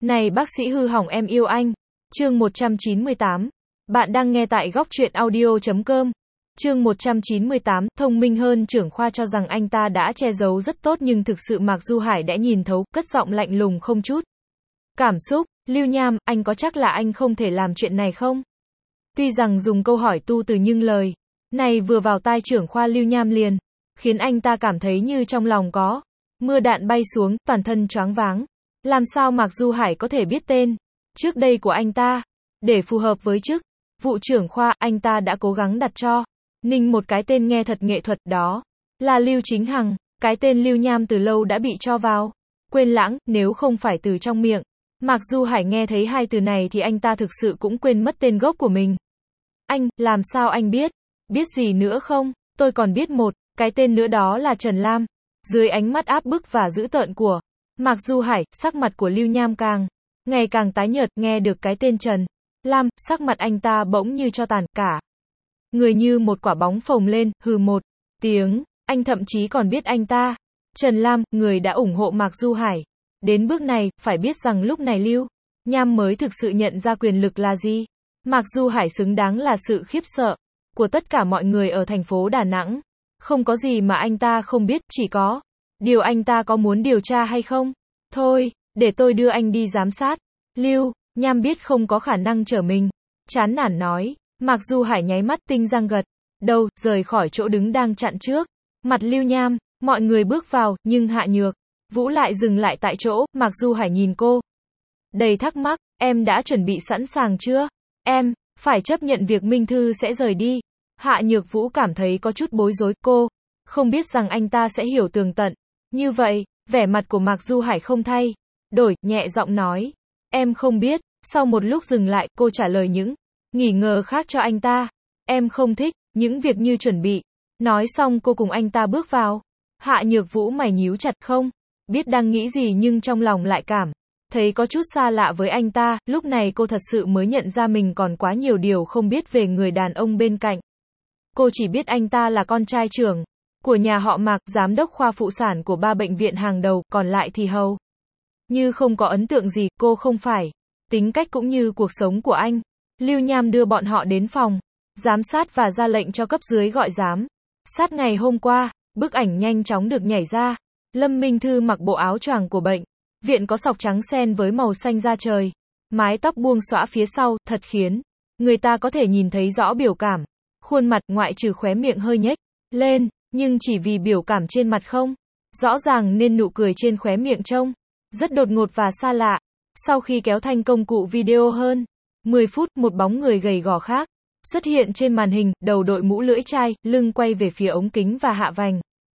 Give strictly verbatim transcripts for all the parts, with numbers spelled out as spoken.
Này bác sĩ hư hỏng em yêu anh. Chương một trăm chín mươi tám. Bạn đang nghe tại góc truyện audio chấm com. Chương một trăm chín mươi tám, thông minh hơn trưởng khoa cho rằng anh ta đã che giấu rất tốt nhưng thực sự Mạc Du Hải đã nhìn thấu, cất giọng lạnh lùng không chút cảm xúc. Lưu Nham, anh có chắc là anh không thể làm chuyện này không? Tuy rằng dùng câu hỏi tu từ nhưng lời này vừa vào tai trưởng khoa Lưu Nham liền khiến anh ta cảm thấy như trong lòng có mưa đạn bay xuống, toàn thân choáng váng. Làm sao Mạc Du Hải có thể biết tên trước đây của anh ta? Để phù hợp với chức vụ trưởng khoa, anh ta đã cố gắng đặt cho Ninh một cái tên nghe thật nghệ thuật, đó là Lưu Chính Hằng. Cái tên Lưu Nham từ lâu đã bị cho vào quên lãng, nếu không phải từ trong miệng Mạc Du Hải nghe thấy hai từ này thì anh ta thực sự cũng quên mất tên gốc của mình. Anh, làm sao anh biết? Biết gì nữa không? Tôi còn biết một cái tên nữa, đó là Trần Lam. Dưới ánh mắt áp bức và dữ tợn của Mạc Du Hải, sắc mặt của Lưu Nham càng ngày càng tái nhợt. Nghe được cái tên Trần Lam, sắc mặt anh ta bỗng như cho tàn, cả người như một quả bóng phồng lên, hừ một tiếng. Anh thậm chí còn biết anh ta, Trần Lam, người đã ủng hộ Mạc Du Hải đến bước này. Phải biết rằng lúc này Lưu Nham mới thực sự nhận ra quyền lực là gì. Mạc Du Hải xứng đáng là sự khiếp sợ của tất cả mọi người ở thành phố Đà Nẵng. Không có gì mà anh ta không biết, chỉ có điều anh ta có muốn điều tra hay không. Thôi, để tôi đưa anh đi giám sát. Lưu Nham biết không có khả năng chở mình, chán nản nói. Mạc Du Hải nháy mắt tinh răng gật đầu, rời khỏi chỗ đứng đang chặn trước mặt Lưu Nham. Mọi người bước vào, nhưng Hạ Nhược Vũ lại dừng lại tại chỗ. Mạc Du Hải nhìn cô đầy thắc mắc. Em đã chuẩn bị sẵn sàng chưa? Em phải chấp nhận việc Minh Thư sẽ rời đi. Hạ Nhược Vũ cảm thấy có chút bối rối. Cô không biết rằng anh ta sẽ hiểu tường tận như vậy. Vẻ mặt của Mạc Du Hải không thay đổi, nhẹ giọng nói. Em không biết. Sau một lúc dừng lại, cô trả lời những nghi ngờ khác cho anh ta. Em không thích những việc như chuẩn bị. Nói xong cô cùng anh ta bước vào. Hạ Nhược Vũ mày nhíu chặt, không biết đang nghĩ gì nhưng trong lòng lại cảm thấy có chút xa lạ với anh ta. Lúc này cô thật sự mới nhận ra mình còn quá nhiều điều không biết về người đàn ông bên cạnh. Cô chỉ biết anh ta là con trai trưởng của nhà họ Mạc, giám đốc khoa phụ sản của ba bệnh viện hàng đầu, còn lại thì hầu như không có ấn tượng gì. Cô không phải tính cách cũng như cuộc sống của anh. Lưu Nham đưa bọn họ đến phòng giám sát và ra lệnh cho cấp dưới gọi giám sát. Ngày hôm qua, bức ảnh nhanh chóng được nhảy ra. Lâm Minh Thư mặc bộ áo choàng của bệnh viện có sọc trắng xen với màu xanh da trời, mái tóc buông xõa phía sau, thật khiến người ta có thể nhìn thấy rõ biểu cảm khuôn mặt, ngoại trừ khóe miệng hơi nhếch lên, nhưng chỉ vì biểu cảm trên mặt không rõ ràng nên nụ cười trên khóe miệng trông rất đột ngột và xa lạ. Sau khi kéo thành công cụ video hơn mười phút, một bóng người gầy gò khác xuất hiện trên màn hình, đầu đội mũ lưỡi chai, lưng quay về phía ống kính và hạ vành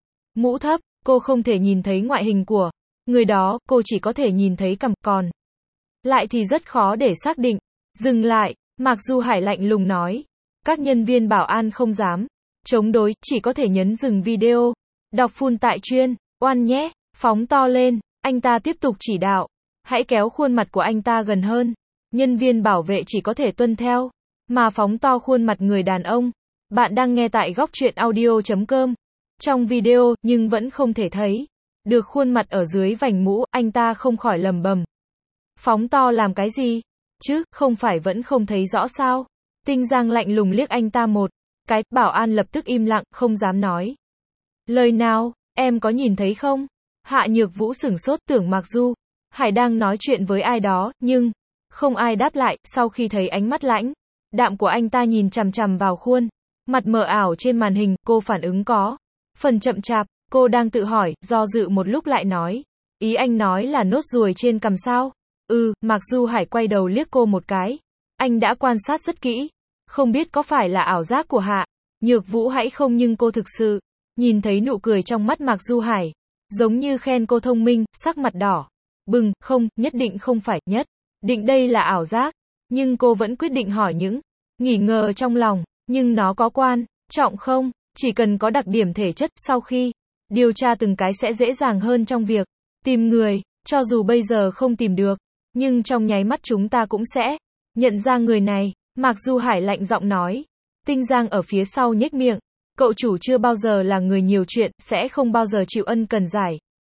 mũ thấp. Cô không thể nhìn thấy ngoại hình của người đó, cô chỉ có thể nhìn thấy cằm, còn lại thì rất khó để xác định. Dừng lại, Mạc Du Hải lạnh lùng nói. Các nhân viên bảo an không dám chống đối, chỉ có thể nhấn dừng video. Đọc full tại chuyên oan nhé. Phóng to lên, anh ta tiếp tục chỉ đạo. Hãy kéo khuôn mặt của anh ta gần hơn. Nhân viên bảo vệ chỉ có thể tuân theo mà phóng to khuôn mặt người đàn ông. Bạn đang nghe tại góc truyện audio chấm com. Trong video, nhưng vẫn không thể thấy được khuôn mặt ở dưới vành mũ. Anh ta không khỏi lầm bầm. Phóng to làm cái gì? Chứ, không phải vẫn không thấy rõ sao? Tinh Giang lạnh lùng liếc anh ta một cái. Bảo an lập tức im lặng, không dám nói lời nào. Em có nhìn thấy không? Hạ Nhược Vũ sửng sốt, tưởng Mạc Du Hải đang nói chuyện với ai đó, nhưng không ai đáp lại. Sau khi thấy ánh mắt lãnh đạm của anh ta nhìn chằm chằm vào khuôn mặt mờ ảo trên màn hình, cô phản ứng có phần chậm chạp. Cô đang tự hỏi, do dự một lúc lại nói. Ý anh nói là nốt ruồi trên cằm sao? Ừ. Mạc Du Hải quay đầu liếc cô một cái. Anh đã quan sát rất kỹ. Không biết có phải là ảo giác của Hạ Nhược Vũ hay không, nhưng cô thực sự nhìn thấy nụ cười trong mắt Mạc Du Hải, giống như khen cô thông minh. Sắc mặt đỏ bừng. Không, nhất định không phải, nhất định đây là ảo giác. Nhưng cô vẫn quyết định hỏi những nghi ngờ trong lòng. Nhưng nó có quan trọng không? Chỉ cần có đặc điểm thể chất, sau khi điều tra từng cái sẽ dễ dàng hơn trong việc tìm người. Cho dù bây giờ không tìm được, nhưng trong nháy mắt chúng ta cũng sẽ nhận ra người này. Mạc Du Hải lạnh giọng nói. Tinh Giang ở phía sau nhếch miệng. Cậu chủ chưa bao giờ là người nhiều chuyện, sẽ không bao giờ chịu ân cần giải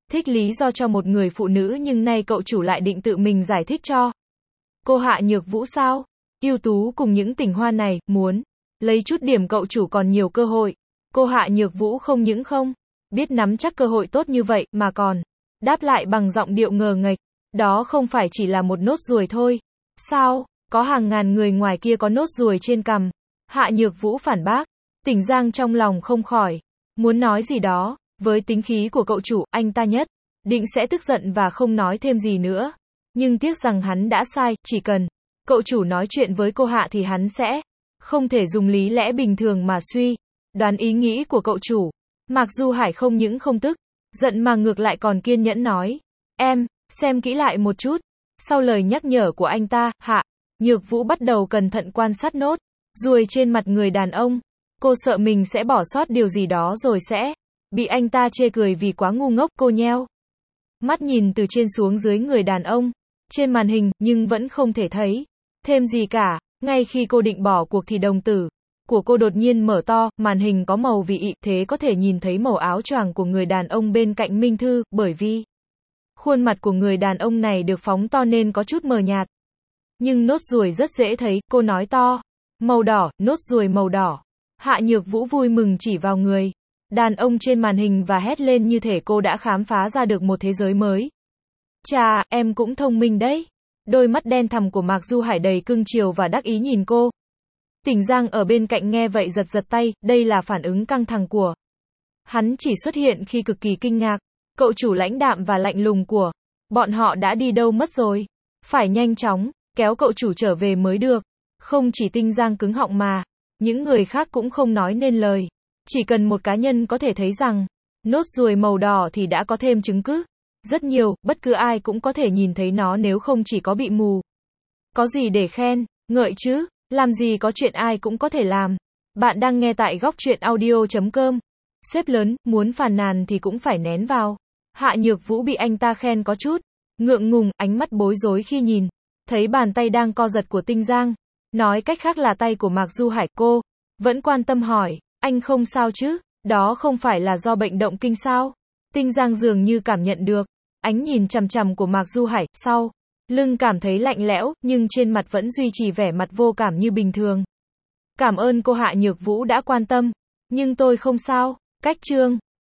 thích lý do cho một người phụ nữ nhưng nay cậu chủ lại định tự mình giải thích cho. Cô Hạ Nhược Vũ sao? Ưu tú cùng những tình hoa này, muốn lấy chút điểm cậu chủ còn nhiều cơ hội. Cô Hạ Nhược Vũ không những không biết nắm chắc cơ hội tốt như vậy mà còn đáp lại bằng giọng điệu ngờ nghệch. Đó không phải chỉ là một nốt ruồi thôi. Sao? Có hàng ngàn người ngoài kia có nốt ruồi trên cằm. Hạ Nhược Vũ phản bác. Tỉnh Giang trong lòng không khỏi muốn nói gì đó. Với tính khí của cậu chủ, anh ta nhất định sẽ tức giận và không nói thêm gì nữa. Nhưng tiếc rằng hắn đã sai, chỉ cần cậu chủ nói chuyện với cô Hạ thì hắn sẽ không thể dùng lý lẽ bình thường mà suy đoán ý nghĩ của cậu chủ. Mạc Du Hải không những không tức giận mà ngược lại còn kiên nhẫn nói. Em, xem kỹ lại một chút. Sau lời nhắc nhở của anh ta, Hạ Nhược Vũ bắt đầu cẩn thận quan sát nốt ruồi trên mặt người đàn ông. Cô sợ mình sẽ bỏ sót điều gì đó rồi sẽ bị anh ta chê cười vì quá ngu ngốc. Cô nheo mắt nhìn từ trên xuống dưới người đàn ông trên màn hình, nhưng vẫn không thể thấy thêm gì cả. Ngay khi cô định bỏ cuộc thì đồng tử của cô đột nhiên mở to, màn hình có màu vì ị, thế có thể nhìn thấy màu áo choàng của người đàn ông bên cạnh Minh Thư, bởi vì khuôn mặt của người đàn ông này được phóng to nên có chút mờ nhạt. Nhưng nốt ruồi rất dễ thấy, cô nói to. Màu đỏ, nốt ruồi màu đỏ. Hạ Nhược Vũ vui mừng chỉ vào người đàn ông trên màn hình và hét lên như thể cô đã khám phá ra được một thế giới mới. Chà, em cũng thông minh đấy. Đôi mắt đen thẳm của Mạc Du Hải đầy cưng chiều và đắc ý nhìn cô. Tỉnh Giang ở bên cạnh nghe vậy giật giật tay, đây là phản ứng căng thẳng của hắn chỉ xuất hiện khi cực kỳ kinh ngạc. Cậu chủ lãnh đạm và lạnh lùng của bọn họ đã đi đâu mất rồi. Phải nhanh chóng kéo cậu chủ trở về mới được. Không chỉ Tinh Giang cứng họng mà những người khác cũng không nói nên lời. Chỉ cần một cá nhân có thể thấy rằng nốt ruồi màu đỏ thì đã có thêm chứng cứ rất nhiều, bất cứ ai cũng có thể nhìn thấy nó nếu không chỉ có bị mù. Có gì để khen, ngợi chứ, làm gì có chuyện ai cũng có thể làm. Bạn đang nghe tại góc truyện audio chấm com. Sếp lớn, muốn phàn nàn thì cũng phải nén vào. Hạ Nhược Vũ bị anh ta khen có chút ngượng ngùng, ánh mắt bối rối khi nhìn thấy bàn tay đang co giật của Tinh Giang. Nói cách khác là tay của Mạc Du Hải. Cô vẫn quan tâm hỏi, anh không sao chứ? Đó không phải là do bệnh động kinh sao? Tinh Giang dường như cảm nhận được ánh nhìn chằm chằm của Mạc Du Hải, sau lưng cảm thấy lạnh lẽo, nhưng trên mặt vẫn duy trì vẻ mặt vô cảm như bình thường. Cảm ơn cô Hạ Nhược Vũ đã quan tâm, nhưng tôi không sao. Cách chương